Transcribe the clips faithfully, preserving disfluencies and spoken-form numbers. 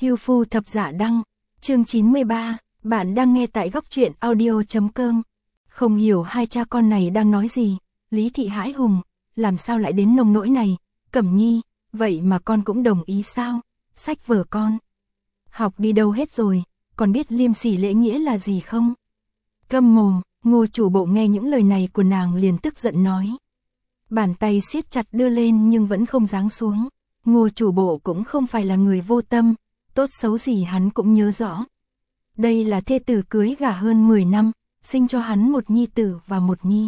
Hưu Phu Thập Dạ Đăng, chương chín mươi ba, bạn đang nghe tại góc truyện audio.com. Không hiểu hai cha con này đang nói gì, Lý Thị hãi hùng, làm sao lại đến nông nỗi này, Cẩm Nhi, vậy mà con cũng đồng ý sao, sách vở con. Học đi đâu hết rồi, còn biết liêm sỉ lễ nghĩa là gì không? Câm mồm, Ngô chủ bộ nghe những lời này của nàng liền tức giận nói. Bàn tay siết chặt đưa lên nhưng vẫn không giáng xuống. Ngô chủ bộ cũng không phải là người vô tâm, tốt xấu gì hắn cũng nhớ rõ. Đây là thê tử cưới gả hơn mười năm, sinh cho hắn một nhi tử và một nhi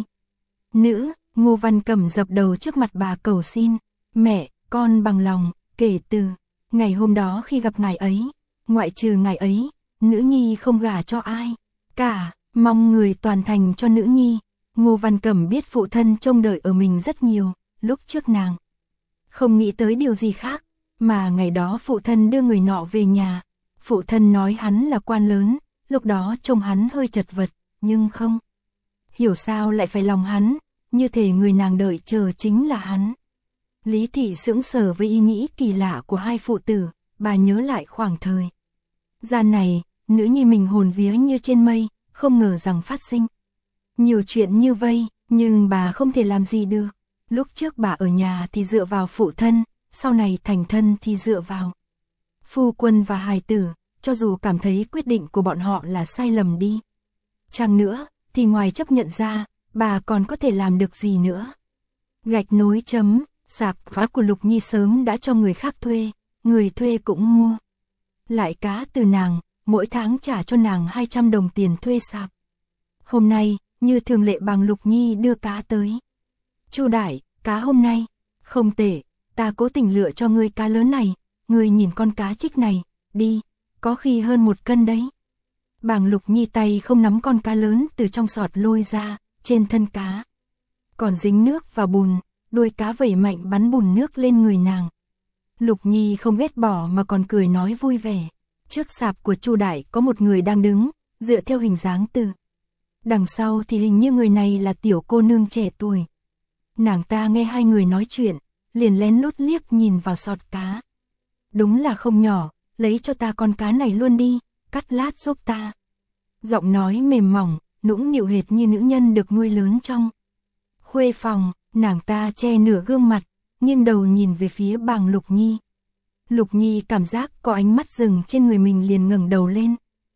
nữ. Ngô Văn Cẩm dập đầu trước mặt bà cầu xin, mẹ, con bằng lòng, kể từ ngày hôm đó khi gặp ngài ấy, ngoại trừ ngài ấy, nữ nhi không gả cho ai cả, mong người toàn thành cho nữ nhi. Ngô Văn Cẩm biết phụ thân trông đợi ở mình rất nhiều, lúc trước nàng không nghĩ tới điều gì khác, mà ngày đó phụ thân đưa người nọ về nhà, phụ thân nói hắn là quan lớn, lúc đó trông hắn hơi chật vật, nhưng không hiểu sao lại phải lòng hắn, như thể người nàng đợi chờ chính là hắn. Lý Thị sững sờ với ý nghĩ kỳ lạ của hai phụ tử, bà nhớ lại khoảng thời gian này, nữ nhi mình hồn vía như trên mây, không ngờ rằng phát sinh nhiều chuyện như vây, nhưng bà không thể làm gì được. Lúc trước bà ở nhà thì dựa vào phụ thân, sau này thành thân thì dựa vào phu quân và hài tử, cho dù cảm thấy quyết định của bọn họ là sai lầm đi chăng nữa, thì ngoài chấp nhận ra, bà còn có thể làm được gì nữa. Gạch nối chấm, sạp phá của Lục Nhi sớm đã cho người khác thuê, người thuê cũng mua lại cá từ nàng, mỗi tháng trả cho nàng hai trăm đồng tiền thuê sạp. Hôm nay, như thường lệ bằng Lục Nhi đưa cá tới. Chu đại, cá hôm nay không tệ, ta cố tình lựa cho ngươi cá lớn này, ngươi nhìn con cá trích này, đi, có khi hơn một cân đấy. Bàng Lục Nhi tay không nắm con cá lớn từ trong sọt lôi ra, trên thân cá còn dính nước và bùn, đuôi cá vẩy mạnh bắn bùn nước lên người nàng. Lục Nhi không ghét bỏ mà còn cười nói vui vẻ. Trước sạp của Chu đại có một người đang đứng, dựa theo hình dáng từ đằng sau thì hình như người này là tiểu cô nương trẻ tuổi. Nàng ta nghe hai người nói chuyện, liền lén lút liếc nhìn vào sọt cá. Đúng là không nhỏ, lấy cho ta con cá này luôn đi, cắt lát giúp ta. Giọng nói mềm mỏng, nũng nịu hệt như nữ nhân được nuôi lớn trong khuê phòng. Nàng ta che nửa gương mặt, nghiêng đầu nhìn về phía Bàng Lục Nhi. Lục Nhi cảm giác có ánh mắt dừng trên người mình liền ngẩng đầu lên.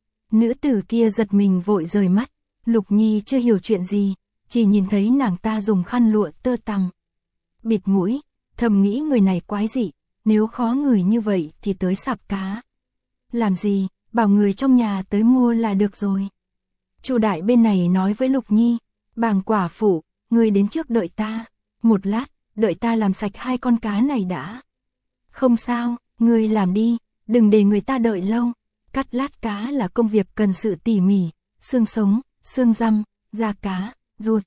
Nữ tử kia giật mình vội rời mắt. Lục Nhi chưa hiểu chuyện gì, chỉ nhìn thấy nàng ta dùng khăn lụa tơ tằm bịt mũi, thầm nghĩ người này quái dị, nếu khó người như vậy thì tới sạp cá làm gì, bảo người trong nhà tới mua là được rồi. Chu đại bên này nói với Lục Nhi, Bàng quả phụ, ngươi đến trước đợi ta một lát, đợi ta làm sạch hai con cá này đã. Không sao, ngươi làm đi, đừng để người ta đợi lâu. Cắt lát cá là công việc cần sự tỉ mỉ, xương sống, xương răm, da cá, ruột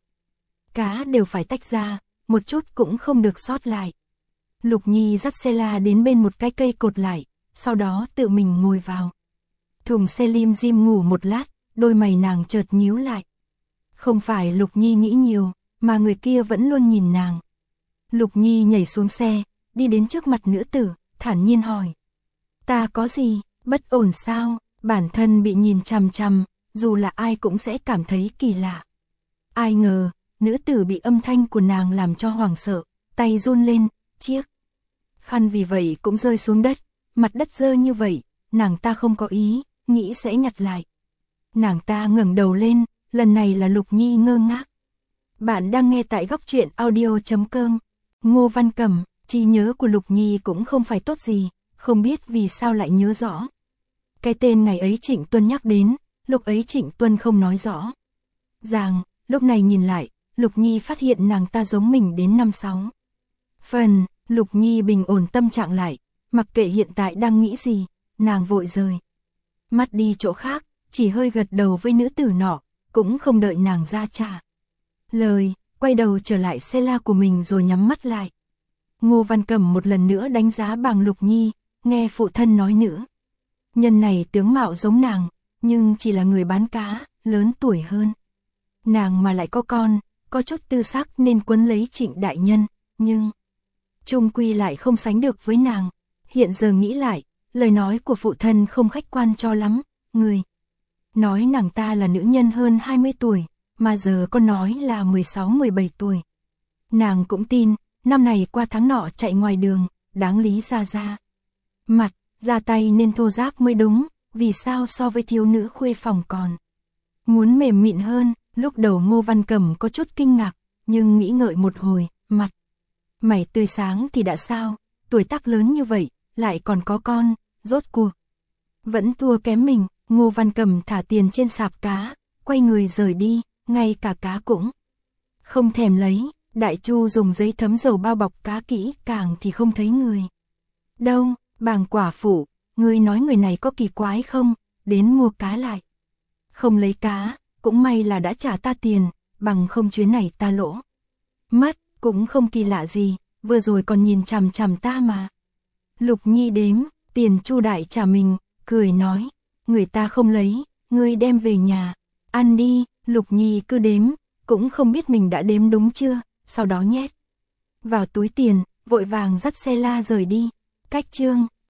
cá đều phải tách ra, một chút cũng không được sót lại. Lục Nhi dắt xe la đến bên một cái cây cột lại, sau đó tự mình ngồi vào thùng xe lim dim ngủ một lát, đôi mày nàng chợt nhíu lại. Không phải Lục Nhi nghĩ nhiều, mà người kia vẫn luôn nhìn nàng. Lục Nhi nhảy xuống xe, đi đến trước mặt nữ tử, thản nhiên hỏi. Ta có gì, bất ổn sao? Bản thân bị nhìn chằm chằm, dù là ai cũng sẽ cảm thấy kỳ lạ. Ai ngờ, nữ tử bị âm thanh của nàng làm cho hoảng sợ, tay run lên, chiếc khăn vì vậy cũng rơi xuống đất, mặt đất dơ như vậy, nàng ta không có ý, nghĩ sẽ nhặt lại. Nàng ta ngẩng đầu lên, lần này là Lục Nhi ngơ ngác. Bạn đang nghe tại góc truyện audio.com. Ngô Văn Cẩm, trí nhớ của Lục Nhi cũng không phải tốt gì, không biết vì sao lại nhớ rõ. Cái tên ngày ấy Trịnh Tuân nhắc đến, lúc ấy Trịnh Tuân không nói rõ ràng, lúc này nhìn lại, Lục Nhi phát hiện nàng ta giống mình đến năm sáu phần. Lục Nhi bình ổn tâm trạng lại, mặc kệ hiện tại đang nghĩ gì, nàng vội rời mắt đi chỗ khác, chỉ hơi gật đầu với nữ tử nọ, cũng không đợi nàng ra trả lời, quay đầu trở lại xe la của mình rồi nhắm mắt lại. Ngô Văn Cẩm một lần nữa đánh giá Bàng Lục Nhi, nghe phụ thân nói nữa. Nhân này tướng mạo giống nàng, nhưng chỉ là người bán cá, lớn tuổi hơn nàng mà lại có con, có chút tư sắc nên quấn lấy Trịnh đại nhân, nhưng chung quy lại không sánh được với nàng. Hiện giờ nghĩ lại, lời nói của phụ thân không khách quan cho lắm, người nói nàng ta là nữ nhân hơn hai mươi tuổi, mà giờ con nói là mười sáu mười bảy tuổi. Nàng cũng tin, năm này qua tháng nọ chạy ngoài đường, đáng lý ra ra mặt, ra tay nên thô ráp mới đúng, vì sao so với thiếu nữ khuê phòng còn muốn mềm mịn hơn. Lúc đầu Ngô Văn Cẩm có chút kinh ngạc, nhưng nghĩ ngợi một hồi, mặt mày tươi sáng thì đã sao, tuổi tác lớn như vậy, lại còn có con, rốt cuộc vẫn thua kém mình. Ngô Văn Cẩm thả tiền trên sạp cá, quay người rời đi, ngay cả cá cũng không thèm lấy. Đại Chu dùng giấy thấm dầu bao bọc cá kỹ càng thì không thấy người đâu. Bàng quả phụ, ngươi nói người này có kỳ quái không, đến mua cá lại không lấy cá, cũng may là đã trả ta tiền, bằng không chuyến này ta lỗ mất, cũng không kỳ lạ gì, vừa rồi còn nhìn chằm chằm ta mà. Lục Nhi đếm tiền Chu đại trả mình, cười nói, người ta không lấy, ngươi đem về nhà ăn đi. Lục Nhi cứ đếm, cũng không biết mình đã đếm đúng chưa, sau đó nhét vào túi tiền, vội vàng dắt xe la rời đi. Cách chương